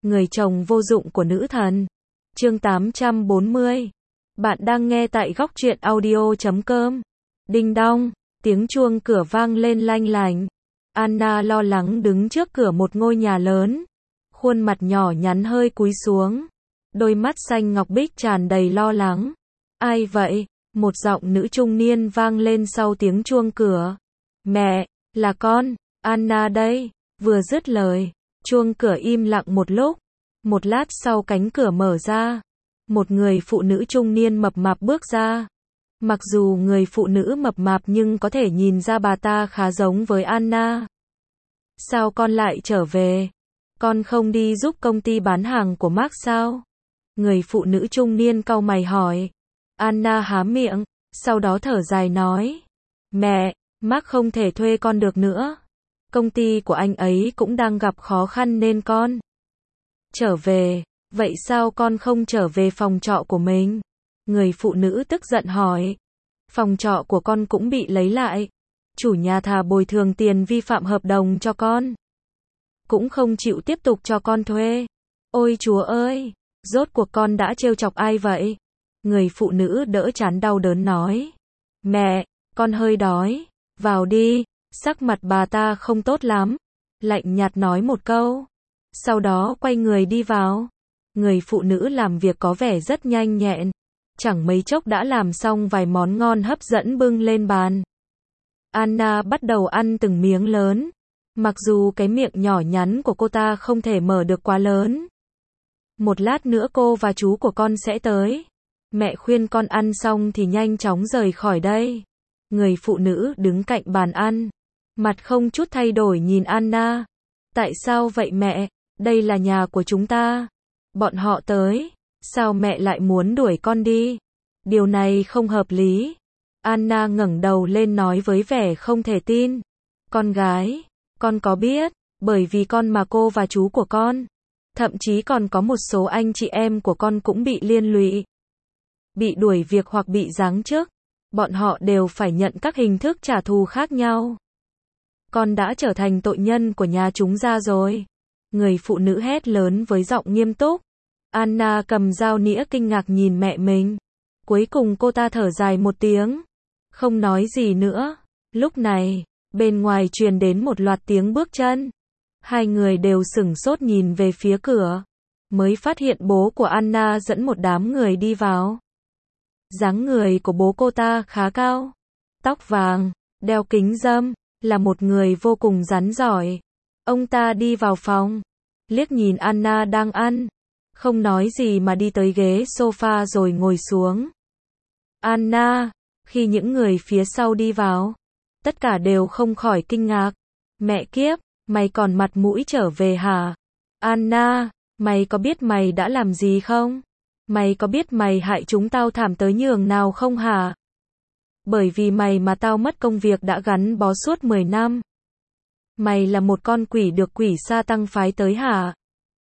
người chồng vô dụng của nữ thần. Chương 840. Bạn đang nghe tại góc truyện audio.com. Đinh đong, tiếng chuông cửa vang lên lanh lành. Anna lo lắng đứng trước cửa một ngôi nhà lớn. Khuôn mặt nhỏ nhắn hơi cúi xuống. Đôi mắt xanh ngọc bích tràn đầy lo lắng. Ai vậy? Một giọng nữ trung niên vang lên sau tiếng chuông cửa. Mẹ, là con, Anna đây. Vừa dứt lời, chuông cửa im lặng một lúc. Một lát sau cánh cửa mở ra. Một người phụ nữ trung niên mập mạp bước ra. Mặc dù người phụ nữ mập mạp nhưng có thể nhìn ra bà ta khá giống với Anna. Sao con lại trở về? Con không đi giúp công ty bán hàng của Mark sao? Người phụ nữ trung niên cau mày hỏi. Anna há miệng, sau đó thở dài nói. Mẹ, Mark không thể thuê con được nữa. Công ty của anh ấy cũng đang gặp khó khăn nên con trở về. Vậy sao con không trở về phòng trọ của mình? Người phụ nữ tức giận hỏi. Phòng trọ của con cũng bị lấy lại. Chủ nhà thà bồi thường tiền vi phạm hợp đồng cho con, cũng không chịu tiếp tục cho con thuê. Ôi Chúa ơi, rốt cuộc con đã trêu chọc ai vậy? Người phụ nữ đỡ chán đau đớn nói. Mẹ, con hơi đói, vào đi. Sắc mặt bà ta không tốt lắm, lạnh nhạt nói một câu, sau đó quay người đi vào. Người phụ nữ làm việc có vẻ rất nhanh nhẹn, chẳng mấy chốc đã làm xong vài món ngon hấp dẫn bưng lên bàn. Anna bắt đầu ăn từng miếng lớn, mặc dù cái miệng nhỏ nhắn của cô ta không thể mở được quá lớn. Một lát nữa cô và chú của con sẽ tới. Mẹ khuyên con ăn xong thì nhanh chóng rời khỏi đây. Người phụ nữ đứng cạnh bàn ăn, mặt không chút thay đổi nhìn Anna. Tại sao vậy mẹ? Đây là nhà của chúng ta. Bọn họ tới, sao mẹ lại muốn đuổi con đi? Điều này không hợp lý. Anna ngẩng đầu lên nói với vẻ không thể tin. Con gái, con có biết, bởi vì con mà cô và chú của con, thậm chí còn có một số anh chị em của con cũng bị liên lụy, bị đuổi việc hoặc bị giáng chức. Bọn họ đều phải nhận các hình thức trả thù khác nhau. Con đã trở thành tội nhân của nhà chúng ta rồi. Người phụ nữ hét lớn với giọng nghiêm túc. Anna cầm dao nĩa kinh ngạc nhìn mẹ mình. Cuối cùng cô ta thở dài một tiếng, không nói gì nữa. Lúc này, bên ngoài truyền đến một loạt tiếng bước chân. Hai người đều sửng sốt nhìn về phía cửa, mới phát hiện bố của Anna dẫn một đám người đi vào. Dáng người của bố cô ta khá cao, tóc vàng, đeo kính râm, là một người vô cùng rắn giỏi. Ông ta đi vào phòng, liếc nhìn Anna đang ăn, không nói gì mà đi tới ghế sofa rồi ngồi xuống. Anna, khi những người phía sau đi vào, tất cả đều không khỏi kinh ngạc. Mẹ kiếp, mày còn mặt mũi trở về hả? Anna, mày có biết mày đã làm gì không? Mày có biết mày hại chúng tao thảm tới nhường nào không hả? Bởi vì mày mà tao mất công việc đã gắn bó suốt 10 năm. Mày là một con quỷ được quỷ sa tăng phái tới hả?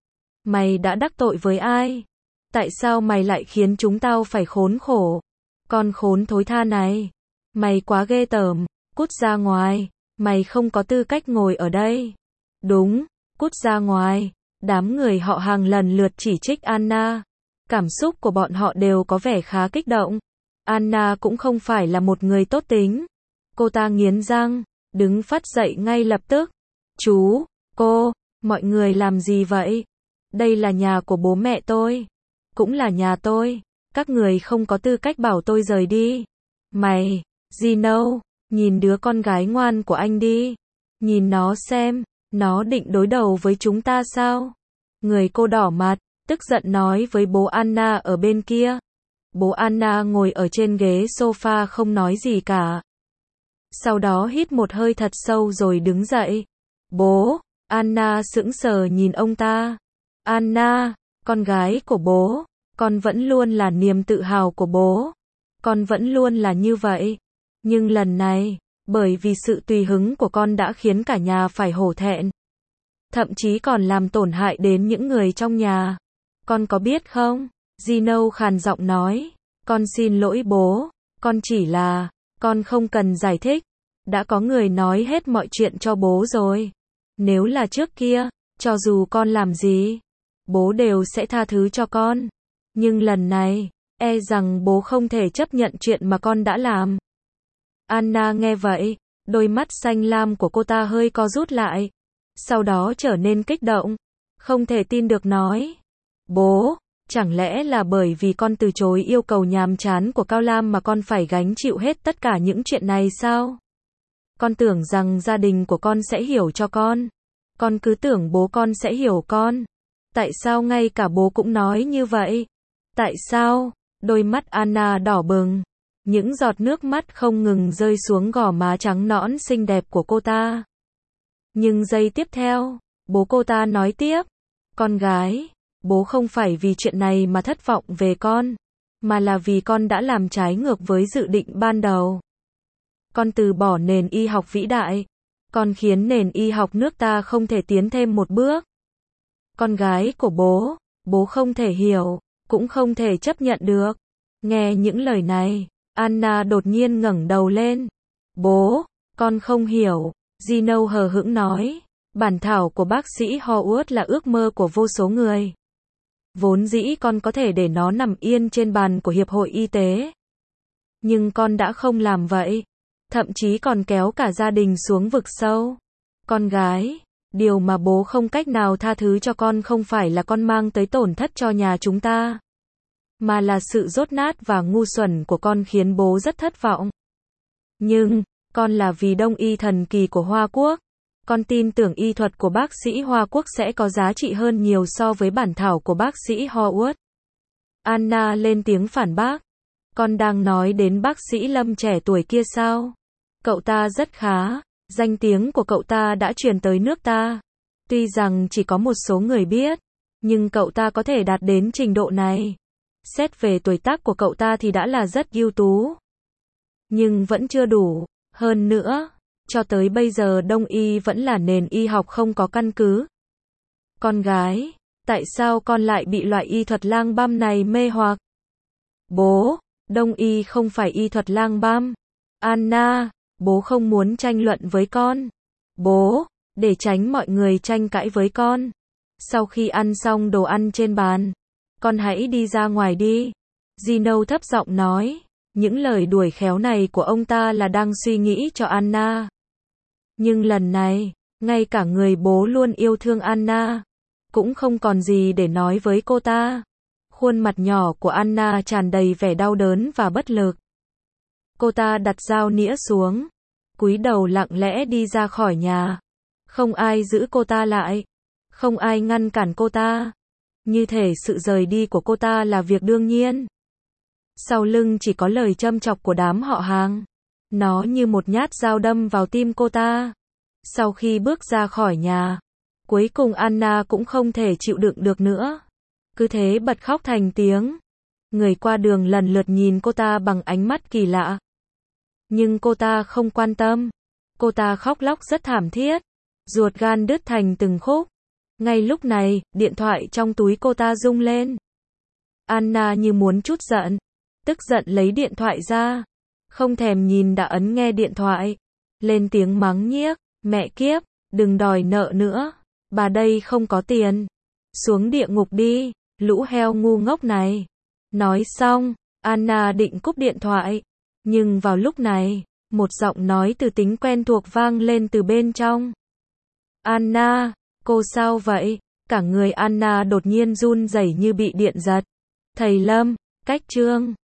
Mày đã đắc tội với ai? Tại sao mày lại khiến chúng tao phải khốn khổ? Con khốn thối tha này. Mày quá ghê tởm, cút ra ngoài. Mày không có tư cách ngồi ở đây. Đúng, cút ra ngoài. Đám người họ hàng lần lượt chỉ trích Anna. Cảm xúc của bọn họ đều có vẻ khá kích động. Anna cũng không phải là một người tốt tính. Cô ta nghiến răng, đứng phắt dậy ngay lập tức. Chú, cô, mọi người làm gì vậy? Đây là nhà của bố mẹ tôi, cũng là nhà tôi. Các người không có tư cách bảo tôi rời đi. Mày, Gino, nhìn đứa con gái ngoan của anh đi. Nhìn nó xem, nó định đối đầu với chúng ta sao? Người cô đỏ mặt, tức giận nói với bố Anna ở bên kia. Bố Anna ngồi ở trên ghế sofa không nói gì cả. Sau đó hít một hơi thật sâu rồi đứng dậy. Bố, Anna sững sờ nhìn ông ta. Anna, con gái của bố, con vẫn luôn là niềm tự hào của bố. Con vẫn luôn là như vậy. Nhưng lần này, bởi vì sự tùy hứng của con đã khiến cả nhà phải hổ thẹn. Thậm chí còn làm tổn hại đến những người trong nhà. Con có biết không? Gino khàn giọng nói. Con xin lỗi bố. Con chỉ là, con không cần giải thích. Đã có người nói hết mọi chuyện cho bố rồi. Nếu là trước kia, cho dù con làm gì, bố đều sẽ tha thứ cho con. Nhưng lần này, e rằng bố không thể chấp nhận chuyện mà con đã làm. Anna nghe vậy, đôi mắt xanh lam của cô ta hơi co rút lại. Sau đó trở nên kích động. Không thể tin được nói. Bố, chẳng lẽ là bởi vì con từ chối yêu cầu nhàm chán của Cao Lam mà con phải gánh chịu hết tất cả những chuyện này sao? Con tưởng rằng gia đình của con sẽ hiểu cho con. Con cứ tưởng bố con sẽ hiểu con. Tại sao ngay cả bố cũng nói như vậy? Tại sao? Đôi mắt Anna đỏ bừng. Những giọt nước mắt không ngừng rơi xuống gò má trắng nõn xinh đẹp của cô ta. Nhưng giây tiếp theo, bố cô ta nói tiếp. Con gái, bố không phải vì chuyện này mà thất vọng về con, mà là vì con đã làm trái ngược với dự định ban đầu. Con từ bỏ nền y học vĩ đại. Con khiến nền y học nước ta không thể tiến thêm một bước. Con gái của bố không thể hiểu, cũng không thể chấp nhận được. Nghe những lời này, Anna đột nhiên ngẩng đầu lên. Bố, con không hiểu, Gino hờ hững nói. Bản thảo của bác sĩ Howard là ước mơ của vô số người. Vốn dĩ con có thể để nó nằm yên trên bàn của Hiệp hội Y tế. Nhưng con đã không làm vậy. Thậm chí còn kéo cả gia đình xuống vực sâu. Con gái, điều mà bố không cách nào tha thứ cho con không phải là con mang tới tổn thất cho nhà chúng ta, mà là sự dốt nát và ngu xuẩn của con khiến bố rất thất vọng. Nhưng, con là vì đông y thần kỳ của Hoa Quốc. Con tin tưởng y thuật của bác sĩ Hoa Quốc sẽ có giá trị hơn nhiều so với bản thảo của bác sĩ Howard. Anna lên tiếng phản bác. Con đang nói đến bác sĩ Lâm trẻ tuổi kia sao? Cậu ta rất khá. Danh tiếng của cậu ta đã truyền tới nước ta. Tuy rằng chỉ có một số người biết, nhưng cậu ta có thể đạt đến trình độ này. Xét về tuổi tác của cậu ta thì đã là rất ưu tú. Nhưng vẫn chưa đủ. Hơn nữa, cho tới bây giờ Đông y vẫn là nền y học không có căn cứ. Con gái, tại sao con lại bị loại y thuật lang băm này mê hoặc? Bố, Đông y không phải y thuật lang băm. Anna, bố không muốn tranh luận với con. Bố, để tránh mọi người tranh cãi với con. Sau khi ăn xong đồ ăn trên bàn, con hãy đi ra ngoài đi. Gino thấp giọng nói. Những lời đuổi khéo này của ông ta là đang suy nghĩ cho Anna. Nhưng lần này, ngay cả người bố luôn yêu thương Anna, cũng không còn gì để nói với cô ta. Khuôn mặt nhỏ của Anna tràn đầy vẻ đau đớn và bất lực. Cô ta đặt dao nĩa xuống, cúi đầu lặng lẽ đi ra khỏi nhà. Không ai giữ cô ta lại, không ai ngăn cản cô ta. Như thể sự rời đi của cô ta là việc đương nhiên. Sau lưng chỉ có lời châm chọc của đám họ hàng. Nó như một nhát dao đâm vào tim cô ta. Sau khi bước ra khỏi nhà, cuối cùng Anna cũng không thể chịu đựng được nữa. Cứ thế bật khóc thành tiếng. Người qua đường lần lượt nhìn cô ta bằng ánh mắt kỳ lạ. Nhưng cô ta không quan tâm. Cô ta khóc lóc rất thảm thiết. Ruột gan đứt thành từng khúc. Ngay lúc này, điện thoại trong túi cô ta rung lên. Anna như muốn trút giận. Tức giận lấy điện thoại ra. Không thèm nhìn đã ấn nghe điện thoại. Lên tiếng mắng nhiếc. Mẹ kiếp, đừng đòi nợ nữa. Bà đây không có tiền. Xuống địa ngục đi, lũ heo ngu ngốc này. Nói xong, Anna định cúp điện thoại. Nhưng vào lúc này, một giọng nói từ tính quen thuộc vang lên từ bên trong. Anna, cô sao vậy? Cả người Anna đột nhiên run rẩy như bị điện giật. Thầy Lâm, cách chương